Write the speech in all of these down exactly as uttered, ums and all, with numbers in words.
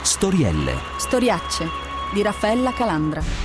Storielle. Storiacce di Raffaella Calandra.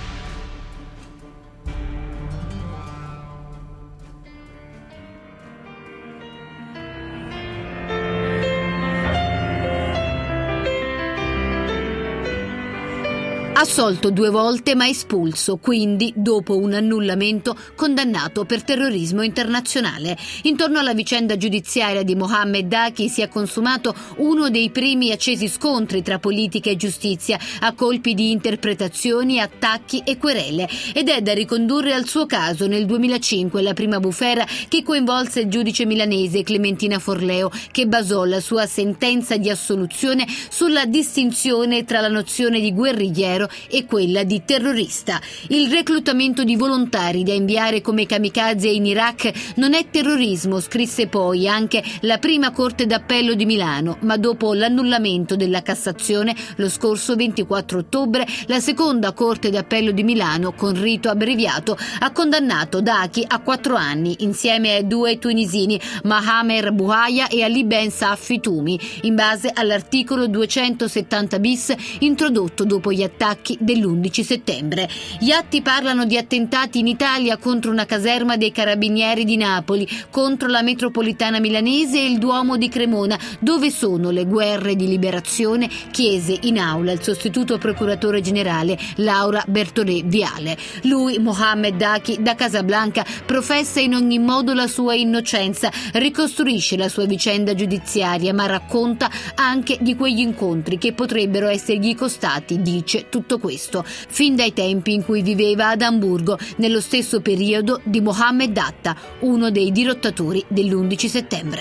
Assolto due volte ma espulso, quindi dopo un annullamento condannato per terrorismo internazionale. Intorno alla vicenda giudiziaria di Mohamed Daqi si è consumato uno dei primi accesi scontri tra politica e giustizia, a colpi di interpretazioni, attacchi e querele, ed è da ricondurre al suo caso nel duemilacinque, la prima bufera che coinvolse il giudice milanese Clementina Forleo, che basò la sua sentenza di assoluzione sulla distinzione tra la nozione di guerrigliero e quella di terrorista. Il reclutamento di volontari da inviare come kamikaze in Iraq non è terrorismo, scrisse poi anche la prima Corte d'Appello di Milano, ma dopo l'annullamento della Cassazione lo scorso ventiquattro ottobre, la seconda Corte d'Appello di Milano, con rito abbreviato, ha condannato Daqi a quattro anni insieme ai due tunisini Mahamer Bouhaya e Ali Ben Saffi Toumi, in base all'articolo duecentosettanta bis introdotto dopo gli attacchi dell'undici settembre. Gli atti parlano di attentati in Italia contro una caserma dei Carabinieri di Napoli, contro la metropolitana milanese e il Duomo di Cremona. Dove sono le guerre di liberazione? Chiese in aula il sostituto procuratore generale Laura Bertolè Viale. Lui, Mohamed Daqi, da Casablanca, professa in ogni modo la sua innocenza, ricostruisce la sua vicenda giudiziaria, ma racconta anche di quegli incontri che potrebbero essergli costati, dice, tutto questo, fin dai tempi in cui viveva ad Amburgo, nello stesso periodo di Mohamed Atta, uno dei dirottatori dell'undici settembre.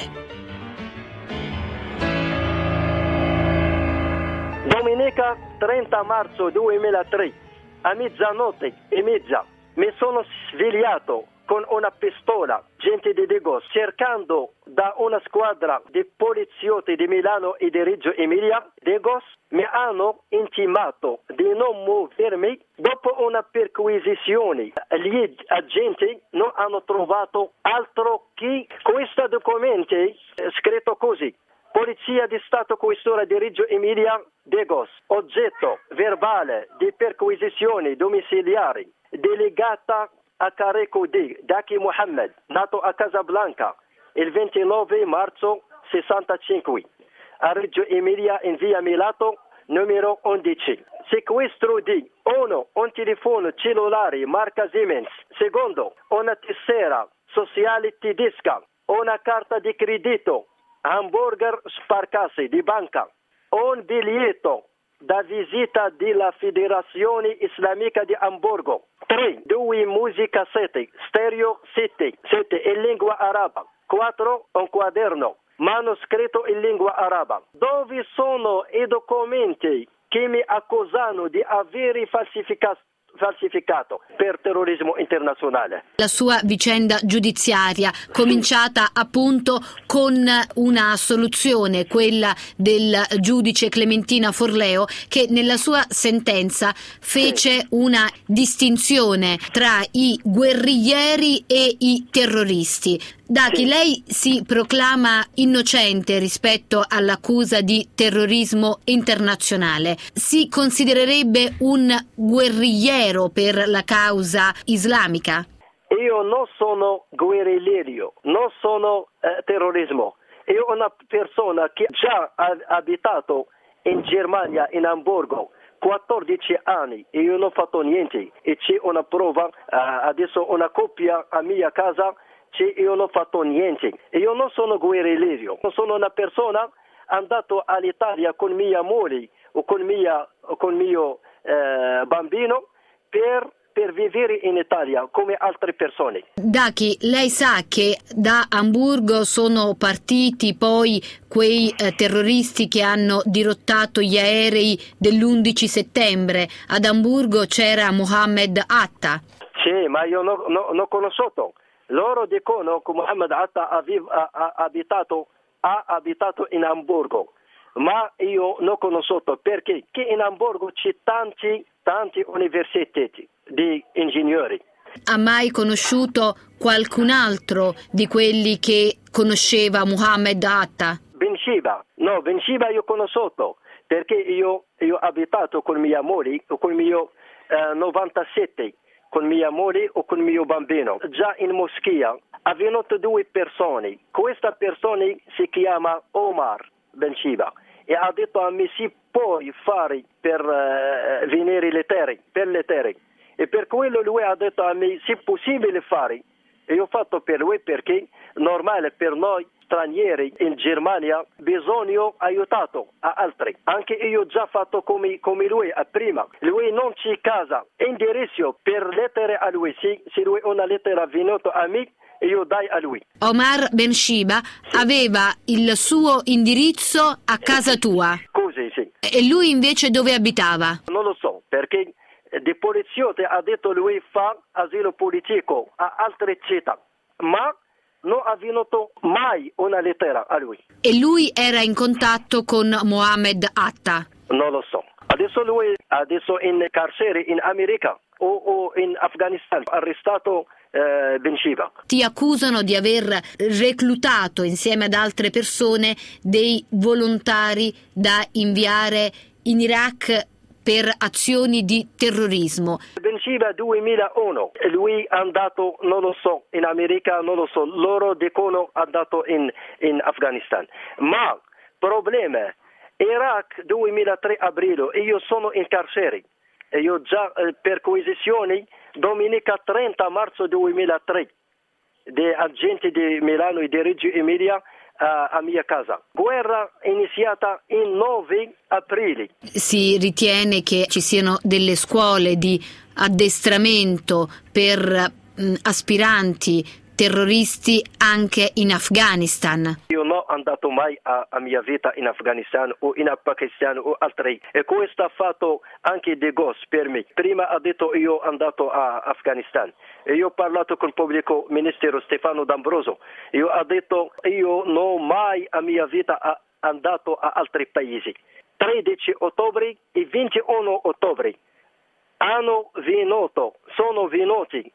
Domenica trenta marzo duemilatré, a mezzanotte e mezza, mi sono svegliato con una pistola, gente di Degos, cercando da una squadra di poliziotti di Milano e di Reggio Emilia. Degos mi hanno intimato di non muovermi. Dopo una perquisizione, gli agenti non hanno trovato altro che questo documento scritto così: Polizia di Stato Questore di Reggio Emilia, Degos, oggetto verbale di perquisizione domiciliari, delegata a carico di Daqi Mohamed, nato a Casablanca il ventinove marzo sessantacinque, a Reggio Emilia in via Milato numero undici. Sequestro di uno un telefono cellulare marca Siemens, secondo una tessera sociale tedesca, una carta di credito Hamburger Sparkasse di banca, un biglietto da visita della Federazione Islamica di Amburgo, tre due musicassette stereo sette sette in lingua araba, quattro un quaderno manoscritto in lingua araba. Dove sono i documenti che mi accusano di avere falsificato falsificato per terrorismo internazionale? La sua vicenda giudiziaria, cominciata appunto con una soluzione, quella del giudice Clementina Forleo, che nella sua sentenza fece sì. una distinzione tra i guerriglieri e i terroristi. Daqi, sì. lei si proclama innocente rispetto all'accusa di terrorismo internazionale. Si considererebbe un guerrigliero per la causa islamica? Io non sono guerrigliero, non sono eh, terrorismo. Io sono una persona che già ha abitato in Germania, in Amburgo, quattordici anni, e io non ho fatto niente. E c'è una prova, eh, adesso una coppia a mia casa, c'è, io non ho fatto niente. Io non sono guerrigliero, sono una persona andato all'Italia con mia moglie o con, mia, o con mio eh, bambino per, per vivere in Italia come altre persone. Daqi, lei sa che da Amburgo sono partiti poi quei eh, terroristi che hanno dirottato gli aerei dell'undici settembre. Ad Amburgo c'era Mohamed Atta. Sì, ma io non no, no conosciuto. Loro dicono che Mohamed Atta ha, ha, abitato, ha abitato in Amburgo, ma io non ho conosciuto perché che in Amburgo c'è tanti, tanti università di ingegneri. Ha mai conosciuto qualcun altro di quelli che conosceva Mohamed Atta? Ben Shiba, no, Ben Shiba io ho conosciuto, perché io, io ho abitato con mia moglie, con mio eh, novantasette, con mia moglie o con mio bambino. Già in moschea è venuto due persone. Questa persona si chiama Omar Benciba e ha detto a me si può fare per uh, venire le terre, per le terre. E per quello lui ha detto a me se è possibile fare. E io ho fatto per lui perché normale per noi stranieri in Germania bisogna aiutato a altri. Anche io ho già fatto come, come lui a prima. Lui non ci casa, indirizzo per lettere a lui. Se, se lui una lettera venuta a me, io dai a lui. Omar Benciba sì. aveva il suo indirizzo a casa tua. Così, sì. E lui invece dove abitava? Non lo so, perché di poliziotti ha detto lui fa asilo politico a altre città, ma non ha venuto mai una lettera a lui. E lui era in contatto con Mohammed Atta? Non lo so. Adesso lui adesso in carcere in America o, o in Afghanistan, arrestato eh, Benciba. Ti accusano di aver reclutato insieme ad altre persone dei volontari da inviare in Iraq per azioni di terrorismo. Benciba duemilauno, lui è andato, non lo so, in America, non lo so, loro dicono è andato in, in Afghanistan. Ma problema, Iraq duemilatré aprile, io sono in carcere, e io già eh, perquisizioni domenica trenta marzo duemilatré, di agenti di Milano e di Reggio Emilia, a mia casa. Guerra iniziata il nove aprile. Si ritiene che ci siano delle scuole di addestramento per mh, aspiranti terroristi anche in Afghanistan. Io non sono andato mai a, a mia vita in Afghanistan o in Pakistan o altri, e questo ha fatto anche De Gos per me. Prima ha detto io sono andato a Afghanistan e io ho parlato con il pubblico ministero Stefano D'Ambroso. Io ho detto io non mai a mia vita a, andato a altri paesi. tredici ottobre e ventuno ottobre hanno venuto, sono venuti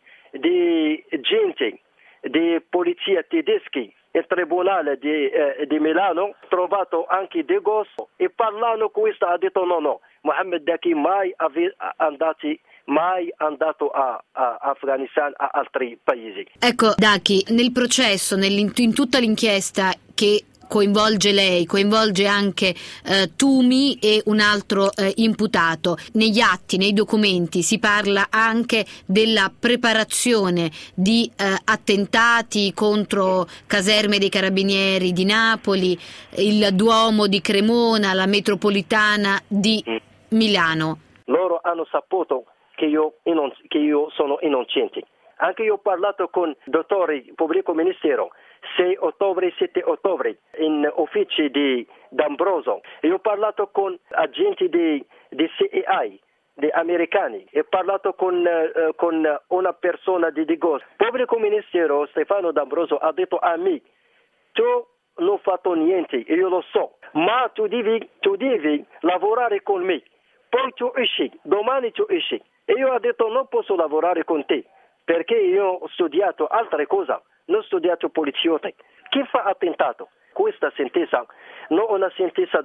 di gente di polizia tedeschi, il tribunale di, eh, di Milano, trovato anche De Gos e parlando questo ha detto no no, Mohammed Daki mai ave, andati, mai andato a, a Afghanistan, a altri paesi. Ecco Daki, nel processo, in tutta l'inchiesta che coinvolge lei, coinvolge anche eh, Tumi e un altro eh, imputato. Negli atti, nei documenti si parla anche della preparazione di eh, attentati contro caserme dei Carabinieri di Napoli, il Duomo di Cremona, la metropolitana di Milano. Loro hanno saputo che io, che io sono innocente. Anche io ho parlato con dottori, pubblico ministero, sei ottobre, sette ottobre, in uffici di D'Ambroso. Io ho parlato con agenti di, di C I A, di americani, e ho parlato con, uh, con una persona di De Gos. Il pubblico ministero Stefano D'Ambroso ha detto a me, tu non hai fatto niente, io lo so, ma tu devi, tu devi lavorare con me, poi tu esci, domani tu esci. E io ho detto non posso lavorare con te, perché io ho studiato altre cose, non ho studiato poliziotti. Chi fa attentato? Questa sentenza non è una sentenza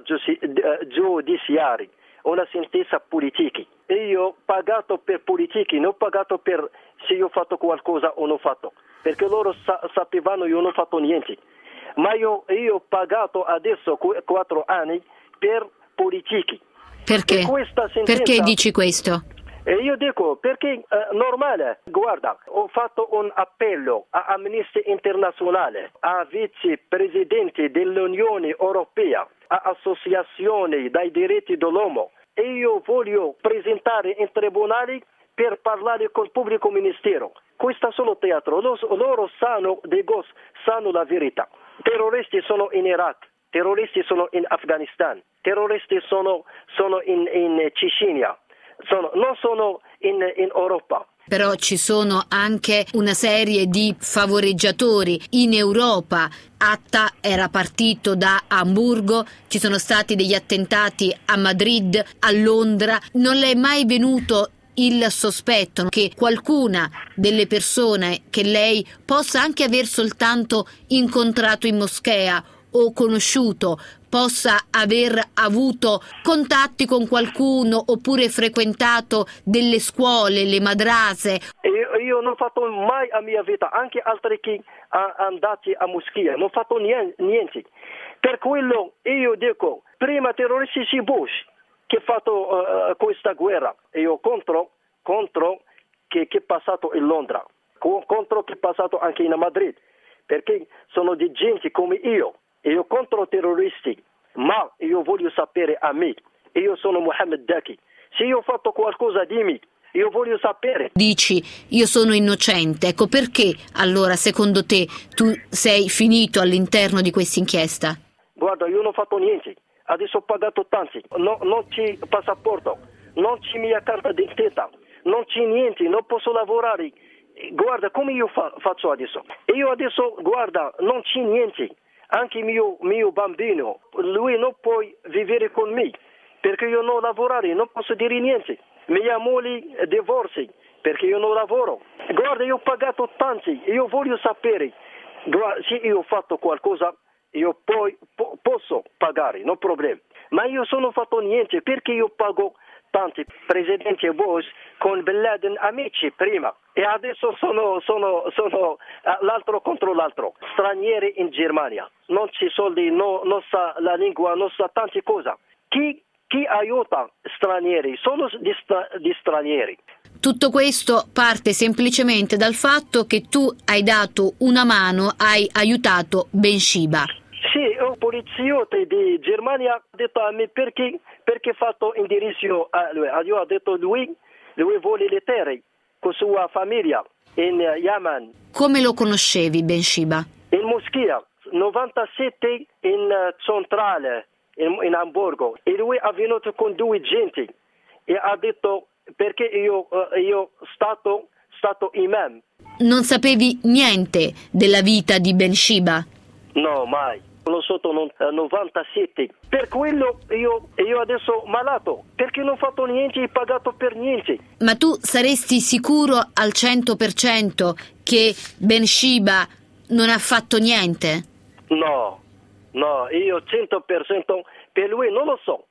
giudiziaria, è una sentenza politica. E io ho pagato per politici, non ho pagato per se io ho fatto qualcosa o non ho fatto, perché loro sa- sapevano io non ho fatto niente. Ma io, io ho pagato adesso qu- quattro anni per politici. Perché? Sentenza, Perché dici questo? E io dico perché è eh, normale, guarda, ho fatto un appello a Amnesty Internazionale, a vicepresidenti dell'Unione Europea, a associazioni dei diritti dell'uomo, e io voglio presentare in tribunali per parlare col pubblico ministero. Questo è solo teatro, loro, loro sanno, De Gos sanno la verità. Terroristi sono in Iraq, terroristi sono in Afghanistan, terroristi sono, sono in, in Cecenia. Sono, non sono in, in Europa. Però ci sono anche una serie di favoreggiatori in Europa. Atta era partito da Amburgo, ci sono stati degli attentati a Madrid, a Londra. Non le è mai venuto il sospetto che qualcuna delle persone che lei possa anche aver soltanto incontrato in moschea o conosciuto possa aver avuto contatti con qualcuno oppure frequentato delle scuole, le madrase. Io, io non ho fatto mai a mia vita, anche altri che sono andati a moschea, non ho fatto niente. Per quello io dico, prima terroristi si Bush che ha fatto uh, questa guerra, io contro, contro che, che è passato in Londra, contro che è passato anche in Madrid, perché sono di gente come io, io contro terroristi, ma io voglio sapere a me, io sono Mohammed Daki, se io ho fatto qualcosa di me, io voglio sapere. Dici, io sono innocente, ecco perché allora secondo te tu sei finito all'interno di questa inchiesta? Guarda, io non ho fatto niente, adesso ho pagato tanti, no, non c'è passaporto, non c'è mia carta d'identità, non c'è niente, non posso lavorare. Guarda come io fa, faccio adesso. Io adesso, guarda, non c'è niente, anche mio, mio bambino, lui non può vivere con me, perché io non lavoro, non posso dire niente. Mia moglie divorzi, perché io non lavoro. Guarda, io ho pagato tanti, io voglio sapere, guarda, se io ho fatto qualcosa, io poi po- posso pagare, non problema. Ma io non ho fatto niente, perché io pago tanti presidenti Bush con Bin Laden amici prima. E adesso sono, sono, sono l'altro contro l'altro, stranieri in Germania. Non c'è soldi, no, non sa la lingua, non sa tante cose. Chi Chi aiuta stranieri? Sono di, stra- di stranieri. Tutto questo parte semplicemente dal fatto che tu hai dato una mano, hai aiutato Ben Shiba. Sì, un poliziotto di Germania ha detto a me perché, perché ha fatto indirizzo a lui. Io ho detto lui, lui vuole le terre con sua famiglia in Yemen. Come lo conoscevi Ben Shiba? In moschea, novantasette in centrale. In, in Amburgo, e lui è venuto con due gente e ha detto perché io uh, io stato stato imam. Non sapevi niente della vita di Ben Shiba? No, mai. Lo sotto novantasette. Per quello io io adesso malato, perché non ho fatto niente e pagato per niente. Ma tu saresti sicuro al cento per cento che Ben Shiba non ha fatto niente? No. No, io cento per cento per lui non lo so.